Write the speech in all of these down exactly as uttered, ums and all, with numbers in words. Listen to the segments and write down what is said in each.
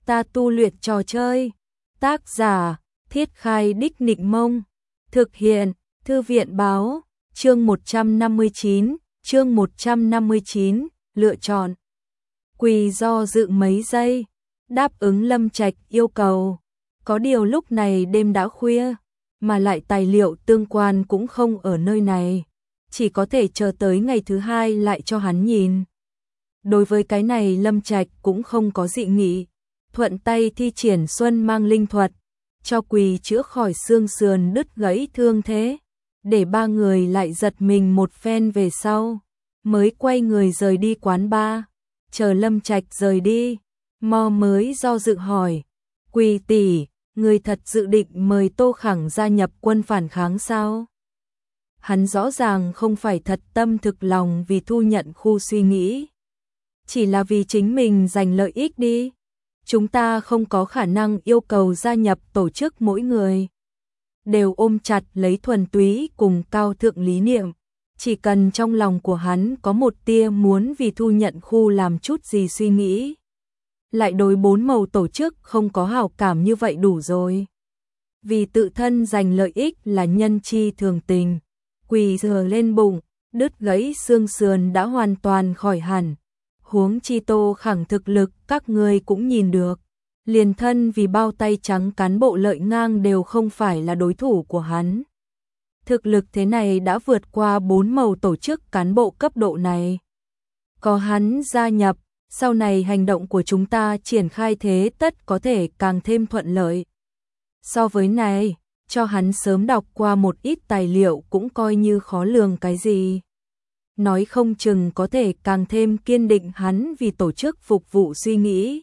Ta tu luyện trò chơi. Tác giả: Thiết Khai Đích Nịnh Mông. Thực hiện: Thư viện báo. Chương một trăm năm mươi chín, chương một trăm năm mươi chín, lựa chọn. Quỳ do dự mấy giây, đáp ứng Lâm Trạch yêu cầu. Có điều lúc này đêm đã khuya, mà lại tài liệu tương quan cũng không ở nơi này, chỉ có thể chờ tới ngày thứ hai lại cho hắn nhìn. Đối với cái này Lâm Trạch cũng không có dị nghị, thuận tay thi triển Xuân Mang Linh thuật, cho Quỳ chữa khỏi xương sườn đứt gãy thương thế, để ba người lại giật mình một phen về sau, mới quay người rời đi quán bar. Chờ Lâm Trạch rời đi, Mo mới do dự hỏi, Quỳ tỷ, người thật dự định mời Tô Khẳng gia nhập quân phản kháng sao? Hắn rõ ràng không phải thật tâm thực lòng vì thu nhận khu suy nghĩ, chỉ là vì chính mình giành lợi ích đi. Chúng ta không có khả năng yêu cầu gia nhập tổ chức mỗi người đều ôm chặt lấy thuần túy cùng cao thượng lý niệm. Chỉ cần trong lòng của hắn có một tia muốn vì thu nhận khu làm chút gì suy nghĩ, lại đối bốn màu tổ chức không có hảo cảm như vậy đủ rồi. Vì tự thân giành lợi ích là nhân chi thường tình. Quỳ sờ lên bụng, đứt gãy xương sườn đã hoàn toàn khỏi hẳn. Huống chi Tô Khẳng thực lực các ngươi cũng nhìn được, liền thân vì bao tay trắng cán bộ lợi ngang đều không phải là đối thủ của hắn. Thực lực thế này đã vượt qua bốn màu tổ chức cán bộ cấp độ này. Có hắn gia nhập, sau này hành động của chúng ta triển khai thế tất có thể càng thêm thuận lợi. So với này, cho hắn sớm đọc qua một ít tài liệu cũng coi như khó lường cái gì. Nói không chừng có thể càng thêm kiên định hắn vì tổ chức phục vụ suy nghĩ.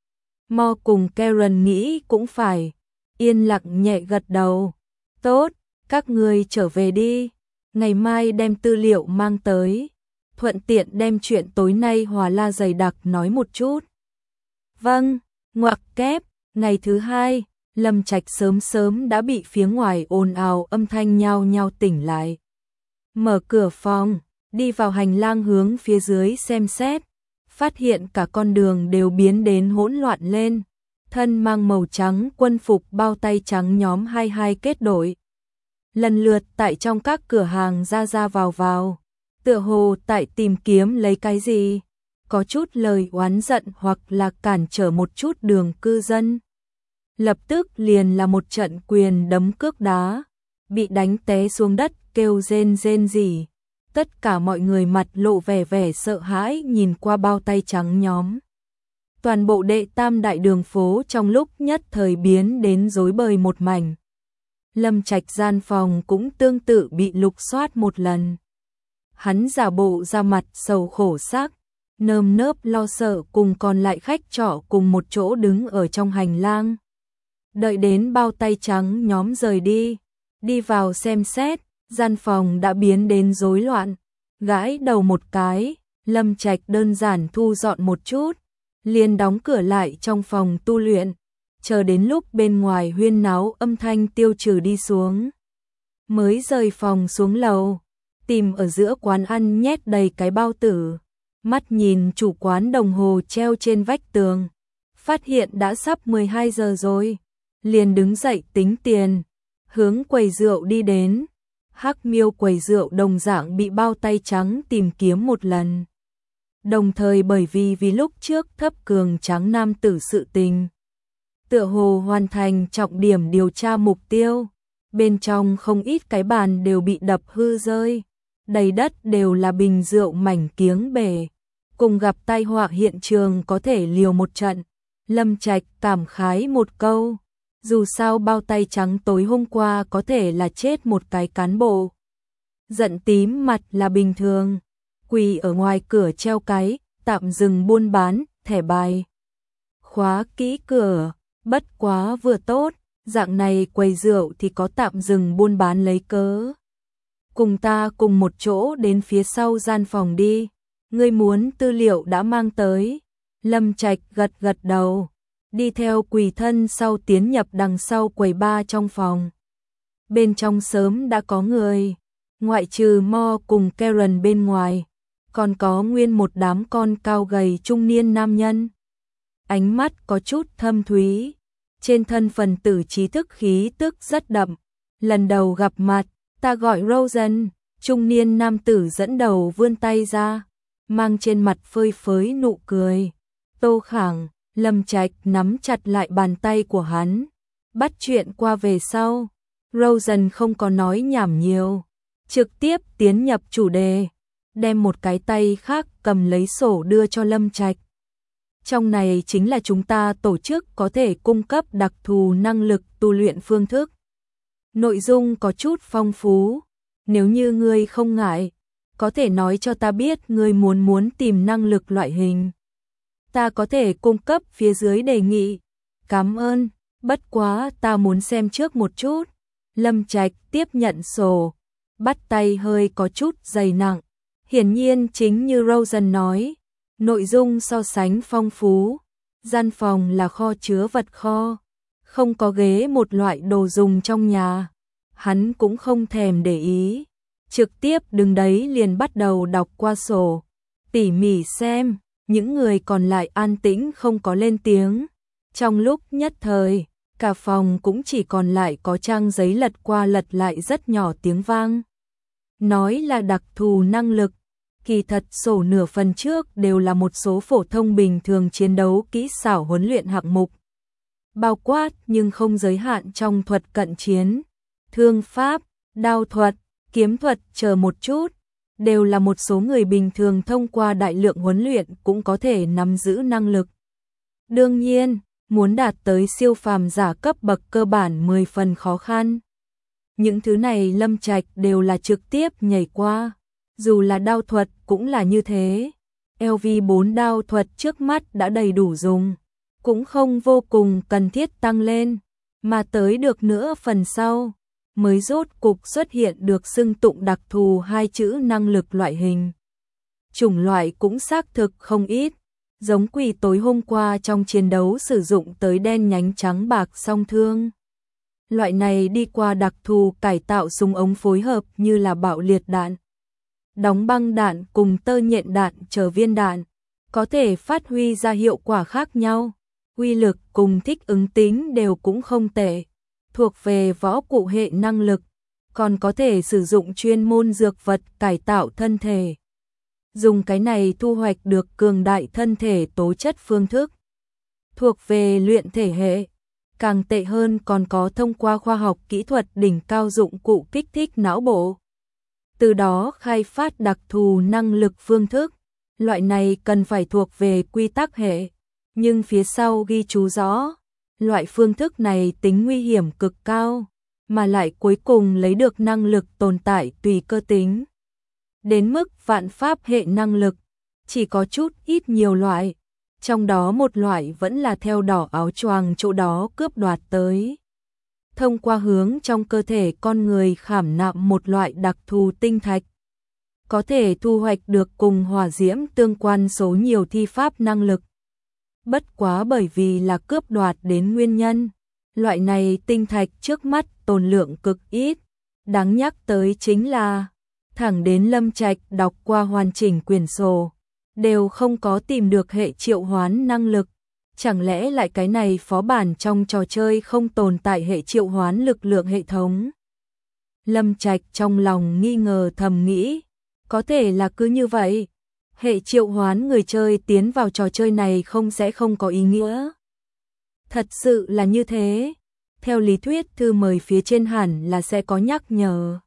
Mo cùng Karen nghĩ cũng phải, yên lặng nhẹ gật đầu. Tốt, các ngươi trở về đi, ngày mai đem tư liệu mang tới, thuận tiện đem chuyện tối nay Hòa La dày đặc nói một chút. Vâng, ngoặc kép. Ngày thứ hai, Lâm Trạch sớm sớm đã bị phía ngoài ồn ào âm thanh nhao nhao tỉnh lại. Mở cửa phòng, đi vào hành lang hướng phía dưới xem xét, phát hiện cả con đường đều biến đến hỗn loạn lên. Thân mang màu trắng quân phục bao tay trắng nhóm hai hai kết đội, lần lượt tại trong các cửa hàng ra ra vào vào, tựa hồ tại tìm kiếm lấy cái gì, có chút lời oán giận hoặc là cản trở một chút đường cư dân. Lập tức liền là một trận quyền đấm cước đá, bị đánh té xuống đất kêu rên rên rỉ. Tất cả mọi người mặt lộ vẻ vẻ sợ hãi nhìn qua bao tay trắng nhóm. Toàn bộ đệ tam đại đường phố trong lúc nhất thời biến đến rối bời một mảnh. Lâm Trạch gian phòng cũng tương tự bị lục soát một lần. Hắn giả bộ ra mặt sầu khổ sắc, nơm nớp lo sợ cùng còn lại khách trọ cùng một chỗ đứng ở trong hành lang. Đợi đến bao tay trắng nhóm rời đi, đi vào xem xét, gian phòng đã biến đến rối loạn. Gãi đầu một cái, Lâm Trạch đơn giản thu dọn một chút, liền đóng cửa lại trong phòng tu luyện, chờ đến lúc bên ngoài huyên náo âm thanh tiêu trừ đi xuống, mới rời phòng xuống lầu, tìm ở giữa quán ăn nhét đầy cái bao tử, mắt nhìn chủ quán đồng hồ treo trên vách tường, phát hiện đã sắp mười hai giờ rồi, liền đứng dậy tính tiền, hướng quầy rượu đi đến. Hắc Miêu quầy rượu đồng dạng bị bao tay trắng tìm kiếm một lần. Đồng thời bởi vì vì lúc trước thấp cường trắng nam tử sự tình, tựa hồ hoàn thành trọng điểm điều tra mục tiêu, bên trong không ít cái bàn đều bị đập hư rơi, đầy đất đều là bình rượu mảnh kiếng bể, cùng gặp tai họa hiện trường có thể liều một trận. Lâm Trạch cảm khái một câu, dù sao bao tay trắng tối hôm qua có thể là chết một cái cán bộ. Giận tím mặt là bình thường. Quỳ ở ngoài cửa treo cái tạm dừng buôn bán thẻ bài, khóa kỹ cửa, bất quá vừa tốt, dạng này quầy rượu thì có tạm dừng buôn bán lấy cớ. Cùng ta cùng một chỗ đến phía sau gian phòng đi, ngươi muốn tư liệu đã mang tới. Lâm Trạch gật gật đầu, đi theo Quỳ thân sau tiến nhập đằng sau quầy bar trong phòng. Bên trong sớm đã có người, ngoại trừ Mo cùng Karen bên ngoài, còn có nguyên một đám con cao gầy trung niên nam nhân. ánh mắt có chút thâm thúy, trên thân phần tử trí thức khí tức rất đậm. Lần đầu gặp mặt, ta gọi Rosen, trung niên nam tử dẫn đầu vươn tay ra, mang trên mặt phơi phới nụ cười. Tô Khảng, Lâm Trạch nắm chặt lại bàn tay của hắn, bắt chuyện qua về sau. Rosen không có nói nhảm nhiều, trực tiếp tiến nhập chủ đề, đem một cái tay khác cầm lấy sổ đưa cho Lâm Trạch. Trong này chính là chúng ta tổ chức có thể cung cấp đặc thù năng lực tu luyện phương thức. Nội dung có chút phong phú, nếu như ngươi không ngại, có thể nói cho ta biết ngươi muốn muốn tìm năng lực loại hình. Ta có thể cung cấp phía dưới đề nghị. Cảm ơn, bất quá ta muốn xem trước một chút. Lâm Trạch tiếp nhận sổ, bắt tay hơi có chút dày nặng. Hiển nhiên chính như Rosen nói, nội dung so sánh phong phú. Gian phòng là kho chứa vật kho, không có ghế một loại đồ dùng trong nhà. Hắn cũng không thèm để ý, trực tiếp đứng đấy liền bắt đầu đọc qua sổ, tỉ mỉ xem. Những người còn lại an tĩnh không có lên tiếng. Trong lúc nhất thời, cả phòng cũng chỉ còn lại có trang giấy lật qua lật lại rất nhỏ tiếng vang. Nói là đặc thù năng lực, kỳ thật sổ nửa phần trước đều là một số phổ thông bình thường chiến đấu kỹ xảo huấn luyện hạng mục. Bao quát nhưng không giới hạn trong thuật cận chiến, thương pháp, đao thuật, kiếm thuật chờ một chút. Đều là một số người bình thường thông qua đại lượng huấn luyện cũng có thể nắm giữ năng lực. Đương nhiên, muốn đạt tới siêu phàm giả cấp bậc cơ bản mười phần khó khăn. Những thứ này Lâm Trạch đều là trực tiếp nhảy qua, dù là đao thuật cũng là như thế. L V bốn đao thuật trước mắt đã đầy đủ dùng, cũng không vô cùng cần thiết tăng lên, mà tới được nữa phần sau mới rốt cục xuất hiện được xưng tụng đặc thù hai chữ năng lực loại hình. Chủng loại cũng xác thực không ít, giống quỷ tối hôm qua trong chiến đấu sử dụng tới đen nhánh trắng bạc song thương. Loại này đi qua đặc thù cải tạo súng ống phối hợp như là bạo liệt đạn, đóng băng đạn cùng tơ nhện đạn chờ viên đạn, có thể phát huy ra hiệu quả khác nhau, uy lực cùng thích ứng tính đều cũng không tệ. Thuộc về võ cụ hệ năng lực, còn có thể sử dụng chuyên môn dược vật cải tạo thân thể. Dùng cái này thu hoạch được cường đại thân thể tố chất phương thức. Thuộc về luyện thể hệ, càng tệ hơn còn có thông qua khoa học kỹ thuật đỉnh cao dụng cụ kích thích não bộ. Từ đó khai phát đặc thù năng lực phương thức, loại này cần phải thuộc về quy tắc hệ, nhưng phía sau ghi chú rõ. Loại phương thức này tính nguy hiểm cực cao, mà lại cuối cùng lấy được năng lực tồn tại tùy cơ tính. Đến mức vạn pháp hệ năng lực, chỉ có chút ít nhiều loại, trong đó một loại vẫn là theo đỏ áo choàng chỗ đó cướp đoạt tới. Thông qua hướng trong cơ thể con người khảm nạm một loại đặc thù tinh thạch, có thể thu hoạch được cùng hỏa diễm tương quan số nhiều thi pháp năng lực. Bất quá bởi vì là cướp đoạt đến nguyên nhân, loại này tinh thạch trước mắt tồn lượng cực ít. Đáng nhắc tới chính là, thẳng đến Lâm Trạch đọc qua hoàn chỉnh quyển sổ, đều không có tìm được hệ triệu hoán năng lực. Chẳng lẽ lại cái này phó bản trong trò chơi không tồn tại hệ triệu hoán lực lượng hệ thống? Lâm Trạch trong lòng nghi ngờ thầm nghĩ, có thể là cứ như vậy. Hệ triệu hoán người chơi tiến vào trò chơi này không sẽ không có ý nghĩa. Thật sự là như thế. Theo lý thuyết thư mời phía trên hẳn là sẽ có nhắc nhở.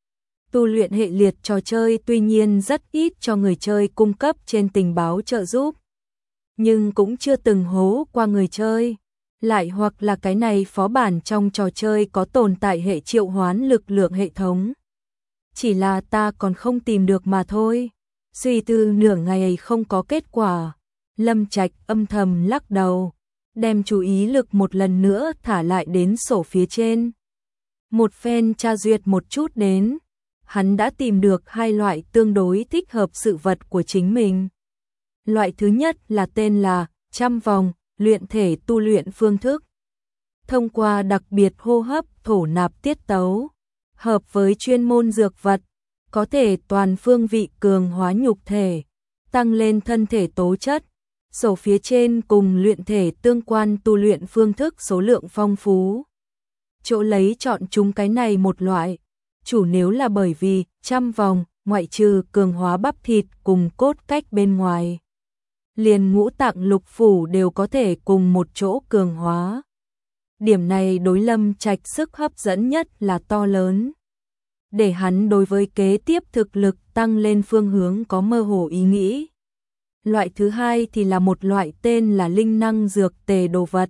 Tu luyện hệ liệt trò chơi tuy nhiên rất ít cho người chơi cung cấp trên tình báo trợ giúp, nhưng cũng chưa từng hố qua người chơi. Lại hoặc là cái này phó bản trong trò chơi có tồn tại hệ triệu hoán lực lượng hệ thống. Chỉ là ta còn không tìm được mà thôi. Suy tư nửa ngày không có kết quả, Lâm Trạch âm thầm lắc đầu, đem chú ý lực một lần nữa thả lại đến sổ phía trên. Một phen tra duyệt một chút đến, hắn đã tìm được hai loại tương đối thích hợp sự vật của chính mình. Loại thứ nhất là tên là trăm vòng, luyện thể tu luyện phương thức. Thông qua đặc biệt hô hấp thổ nạp tiết tấu, hợp với chuyên môn dược vật, có thể toàn phương vị cường hóa nhục thể, tăng lên thân thể tố chất, Sổ phía trên cùng luyện thể tương quan tu luyện phương thức số lượng phong phú. Chỗ lấy chọn chúng cái này một loại, chủ nếu là bởi vì trăm vòng, ngoại trừ cường hóa bắp thịt cùng cốt cách bên ngoài. Liền ngũ tạng lục phủ đều có thể cùng một chỗ cường hóa. Điểm này đối Lâm Trạch sức hấp dẫn nhất là to lớn. Để hắn đối với kế tiếp thực lực tăng lên phương hướng có mơ hồ ý nghĩ. Loại thứ hai thì là một loại tên là linh năng dược tề đồ vật.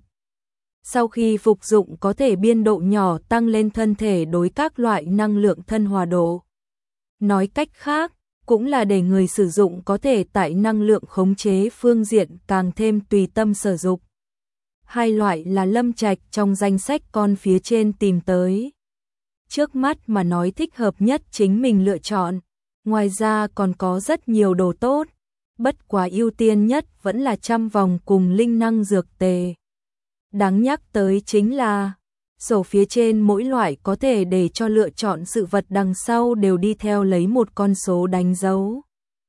Sau khi phục dụng có thể biên độ nhỏ tăng lên thân thể đối các loại năng lượng thân hòa độ. Nói cách khác, cũng là để người sử dụng có thể tại năng lượng khống chế phương diện càng thêm tùy tâm sở dụng. Hai loại là Lâm Trạch trong danh sách con phía trên tìm tới. Trước mắt mà nói thích hợp nhất chính mình lựa chọn, ngoài ra còn có rất nhiều đồ tốt, bất quá ưu tiên nhất vẫn là trăm vòng cùng linh năng dược tề. Đáng nhắc tới chính là, sổ phía trên mỗi loại có thể để cho lựa chọn sự vật đằng sau đều đi theo lấy một con số đánh dấu.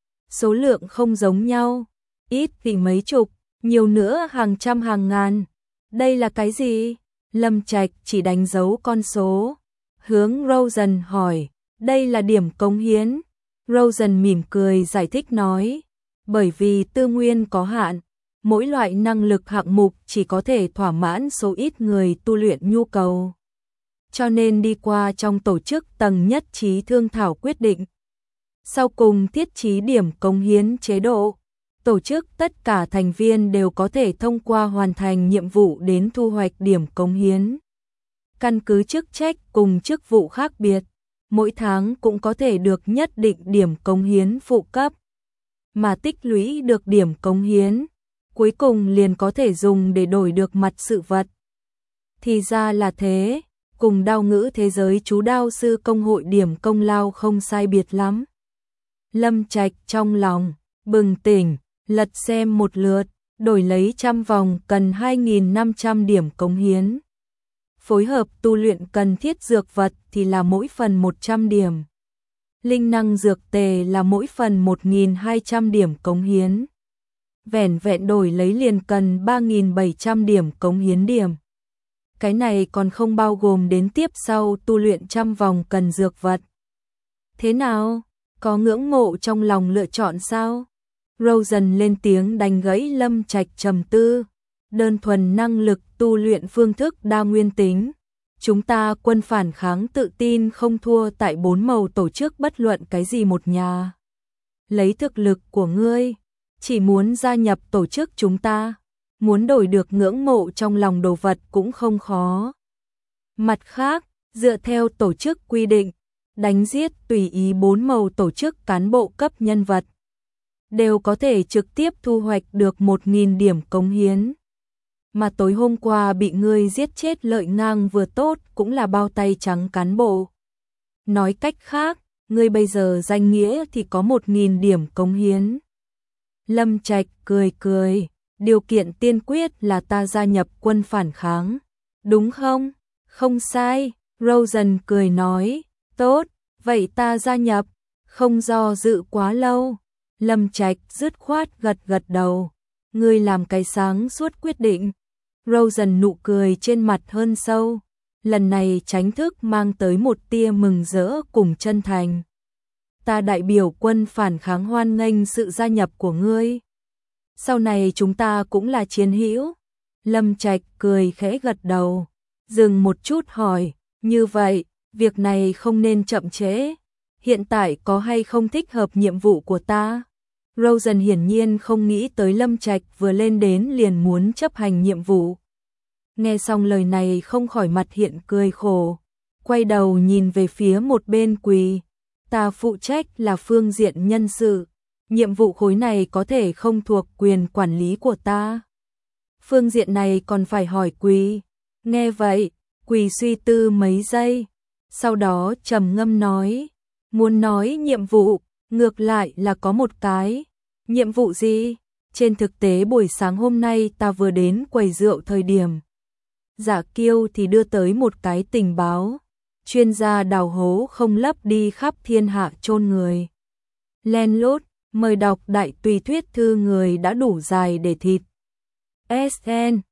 Số lượng không giống nhau, ít thì mấy chục, nhiều nữa hàng trăm hàng ngàn. Đây là cái gì? Lâm Trạch chỉ đánh dấu con số. Hướng Rosen hỏi, đây là điểm cống hiến. Rosen mỉm cười giải thích nói, bởi vì tư nguyên có hạn, mỗi loại năng lực hạng mục chỉ có thể thỏa mãn số ít người tu luyện nhu cầu. Cho nên đi qua trong tổ chức tầng nhất trí thương thảo quyết định. Sau cùng thiết trí điểm cống hiến chế độ, tổ chức tất cả thành viên đều có thể thông qua hoàn thành nhiệm vụ đến thu hoạch điểm cống hiến. Căn cứ chức trách cùng chức vụ khác biệt, mỗi tháng cũng có thể được nhất định điểm cống hiến phụ cấp. Mà tích lũy được điểm cống hiến, cuối cùng liền có thể dùng để đổi được mặt sự vật. Thì ra là thế, cùng đao ngữ thế giới chú đao sư công hội điểm công lao không sai biệt lắm. Lâm Trạch trong lòng, bừng tỉnh, lật xem một lượt, đổi lấy trăm vòng cần hai nghìn năm trăm điểm cống hiến. Phối hợp tu luyện cần thiết dược vật thì là mỗi phần một trăm điểm. Linh năng dược tề là mỗi phần một nghìn hai trăm điểm cống hiến. Vẻn vẹn đổi lấy liền cần ba nghìn bảy trăm điểm cống hiến điểm. Cái này còn không bao gồm đến tiếp sau tu luyện trăm vòng cần dược vật. Thế nào? Có ngưỡng mộ trong lòng lựa chọn sao? Rosen lên tiếng đánh gãy Lâm Trạch trầm tư. Đơn thuần năng lực tu luyện phương thức đa nguyên tính. Chúng ta quân phản kháng tự tin không thua tại bốn màu tổ chức bất luận cái gì một nhà. Lấy thực lực của ngươi, chỉ muốn gia nhập tổ chức chúng ta, muốn đổi được ngưỡng mộ trong lòng đồ vật cũng không khó. Mặt khác, dựa theo tổ chức quy định, đánh giết tùy ý bốn màu tổ chức cán bộ cấp nhân vật, đều có thể trực tiếp thu hoạch được một nghìn điểm cống hiến. Mà tối hôm qua bị ngươi giết chết lợi ngang vừa tốt cũng là bao tay trắng cán bộ. Nói cách khác, ngươi bây giờ danh nghĩa thì có một nghìn điểm cống hiến. Lâm Trạch cười cười, điều kiện tiên quyết là ta gia nhập quân phản kháng, đúng không? Không sai, Rosen cười nói, tốt, vậy ta gia nhập, không do dự quá lâu. Lâm Trạch dứt khoát gật gật đầu, ngươi làm cái sáng suốt quyết định. Rosen nụ cười trên mặt hơn sâu, lần này tránh thức mang tới một tia mừng rỡ cùng chân thành. Ta đại biểu quân phản kháng hoan nghênh sự gia nhập của ngươi. Sau này chúng ta cũng là chiến hữu. Lâm Trạch cười khẽ gật đầu, dừng một chút hỏi, như vậy, việc này không nên chậm trễ. Hiện tại có hay không thích hợp nhiệm vụ của ta? Rosen hiển nhiên không nghĩ tới Lâm Trạch vừa lên đến liền muốn chấp hành nhiệm vụ. Nghe xong lời này không khỏi mặt hiện cười khổ, quay đầu nhìn về phía một bên Quỳ. Ta phụ trách là phương diện nhân sự, nhiệm vụ khối này có thể không thuộc quyền quản lý của ta. Phương diện này còn phải hỏi Quỳ. Nghe vậy, Quỳ suy tư mấy giây, sau đó trầm ngâm nói, muốn nói nhiệm vụ, ngược lại là có một cái. Nhiệm vụ gì? Trên thực tế buổi sáng hôm nay ta vừa đến quầy rượu thời điểm, Giả Kiêu thì đưa tới một cái tình báo, chuyên gia đào hố không lấp đi khắp thiên hạ chôn người. Len lút, Mời đọc đại tùy thuyết thư người đã đủ dài để thịt. ét en